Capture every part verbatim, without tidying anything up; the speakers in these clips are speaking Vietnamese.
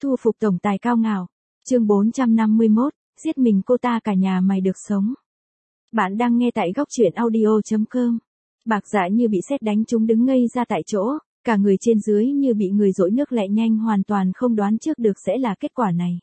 thu phục tổng tài cao ngạo. Chương bốn trăm năm mươi mốt, giết mình cô ta cả nhà mày được sống. Bạn đang nghe tại góc truyện audio chấm com. Bạc Dạ như bị sét đánh trúng đứng ngây ra tại chỗ, cả người trên dưới như bị người dội nước lẹ nhanh, hoàn toàn không đoán trước được sẽ là kết quả này.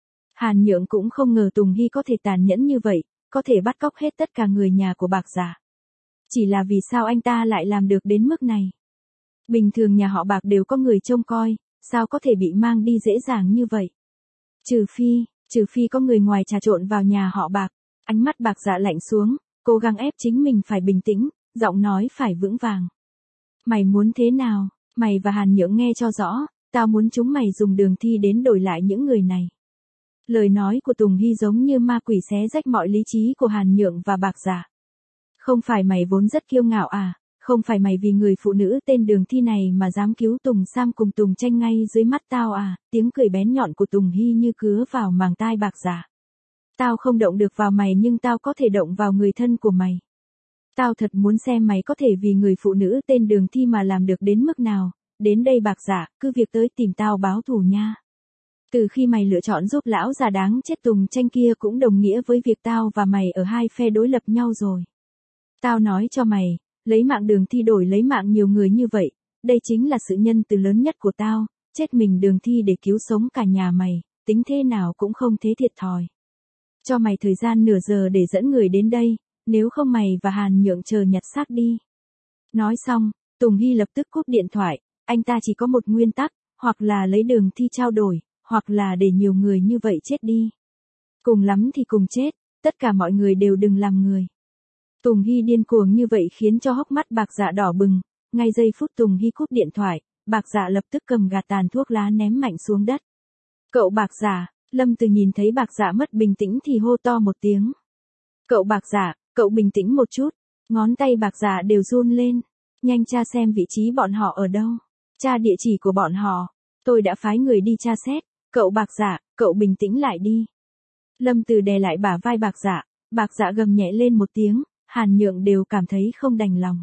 Hàn Nhượng cũng không ngờ Tùng Hy có thể tàn nhẫn như vậy, có thể bắt cóc hết tất cả người nhà của Bạc Dạ. Chỉ là vì sao anh ta lại làm được đến mức này? Bình thường nhà họ Bạc đều có người trông coi, sao có thể bị mang đi dễ dàng như vậy? Trừ phi, trừ phi có người ngoài trà trộn vào nhà họ Bạc. Ánh mắt Bạc Dạ lạnh xuống, cố gắng ép chính mình phải bình tĩnh, giọng nói phải vững vàng. Mày muốn thế nào? Mày và Hàn Nhượng nghe cho rõ, tao muốn chúng mày dùng Đường Thi đến đổi lại những người này. Lời nói của Tùng Hy giống như ma quỷ xé rách mọi lý trí của Hàn Nhượng và Bạc Dạ. Không phải mày vốn rất kiêu ngạo à? Không phải mày vì người phụ nữ tên Đường Thi này mà dám cứu Tùng Sam cùng Tùng Tranh ngay dưới mắt tao à? Tiếng cười bén nhọn của Tùng Hy như cứa vào màng tai Bạc Dạ. Tao không động được vào mày nhưng tao có thể động vào người thân của mày. Tao thật muốn xem mày có thể vì người phụ nữ tên Đường Thi mà làm được đến mức nào. Đến đây Bạc Dạ, cứ việc tới tìm tao báo thù nha. Từ khi mày lựa chọn giúp lão già đáng chết Tùng Tranh kia cũng đồng nghĩa với việc tao và mày ở hai phe đối lập nhau rồi. Tao nói cho mày, lấy mạng Đường Thi đổi lấy mạng nhiều người như vậy, đây chính là sự nhân từ lớn nhất của tao, chết mình Đường Thi để cứu sống cả nhà mày, tính thế nào cũng không thế thiệt thòi. Cho mày thời gian nửa giờ để dẫn người đến đây, nếu không mày và Hàn Nhượng chờ nhặt xác đi. Nói xong, Tùng Hy lập tức cúp điện thoại, anh ta chỉ có một nguyên tắc, hoặc là lấy Đường Thi trao đổi, hoặc là để nhiều người như vậy chết đi. Cùng lắm thì cùng chết, tất cả mọi người đều đừng làm người. Tùng Hy điên cuồng như vậy khiến cho hốc mắt Bạc Dạ đỏ bừng, ngay giây phút Tùng Hy cúp điện thoại, Bạc Dạ lập tức cầm gạt tàn thuốc lá ném mạnh xuống đất. Cậu Bạc Dạ, Lâm Từ nhìn thấy Bạc Dạ mất bình tĩnh thì hô to một tiếng. Cậu Bạc Dạ, cậu bình tĩnh một chút, ngón tay Bạc Dạ đều run lên, nhanh tra xem vị trí bọn họ ở đâu, tra địa chỉ của bọn họ, tôi đã phái người đi tra xét, cậu Bạc Dạ, cậu bình tĩnh lại đi. Lâm Từ đè lại bả vai Bạc Dạ, Bạc Dạ gầm nhẹ lên một tiếng, Hàn Nhượng đều cảm thấy không đành lòng.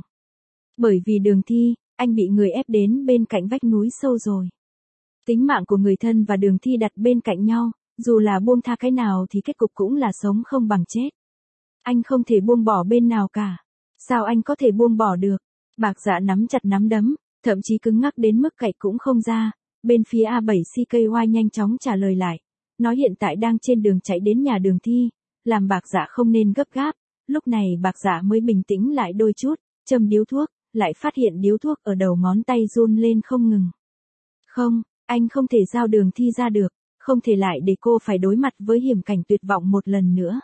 Bởi vì Đường Thi, anh bị người ép đến bên cạnh vách núi sâu rồi. Tính mạng của người thân và Đường Thi đặt bên cạnh nhau, dù là buông tha cái nào thì kết cục cũng là sống không bằng chết. Anh không thể buông bỏ bên nào cả. Sao anh có thể buông bỏ được? Bạc Dạ nắm chặt nắm đấm, thậm chí cứng ngắc đến mức cạy cũng không ra. Bên phía A bảy C K Y nhanh chóng trả lời lại. Nói hiện tại đang trên đường chạy đến nhà Đường Thi, làm Bạc Dạ không nên gấp gáp. Lúc này Bạc Dạ mới bình tĩnh lại đôi chút, châm điếu thuốc, lại phát hiện điếu thuốc ở đầu ngón tay run lên không ngừng. Không, anh không thể giao Đường Thi ra được, không thể lại để cô phải đối mặt với hiểm cảnh tuyệt vọng một lần nữa.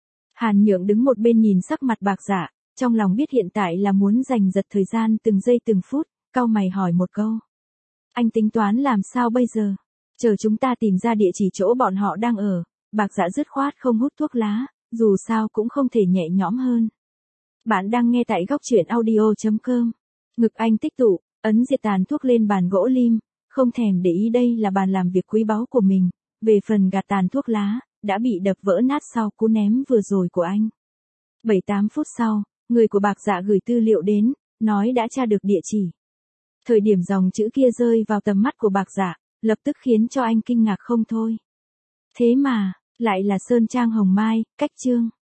Hàn Nhượng đứng một bên nhìn sắc mặt Bạc Dạ, trong lòng biết hiện tại là muốn giành giật thời gian từng giây từng phút, cau mày hỏi một câu. Anh tính toán làm sao bây giờ? Chờ chúng ta tìm ra địa chỉ chỗ bọn họ đang ở. Bạc Dạ dứt khoát không hút thuốc lá, dù sao cũng không thể nhẹ nhõm hơn. Bạn đang nghe tại góc truyện audio chấm com. Ngực anh tích tụ, ấn diệt tàn thuốc lên bàn gỗ lim, không thèm để ý đây là bàn làm việc quý báu của mình. Về phần gạt tàn thuốc lá, đã bị đập vỡ nát sau cú ném vừa rồi của anh. bảy tám phút sau, người của Bạc Dạ gửi tư liệu đến, nói đã tra được địa chỉ. Thời điểm dòng chữ kia rơi vào tầm mắt của Bạc Dạ, lập tức khiến cho anh kinh ngạc không thôi. Thế mà, lại là Sơn Trang Hồng Mai, cách Chương.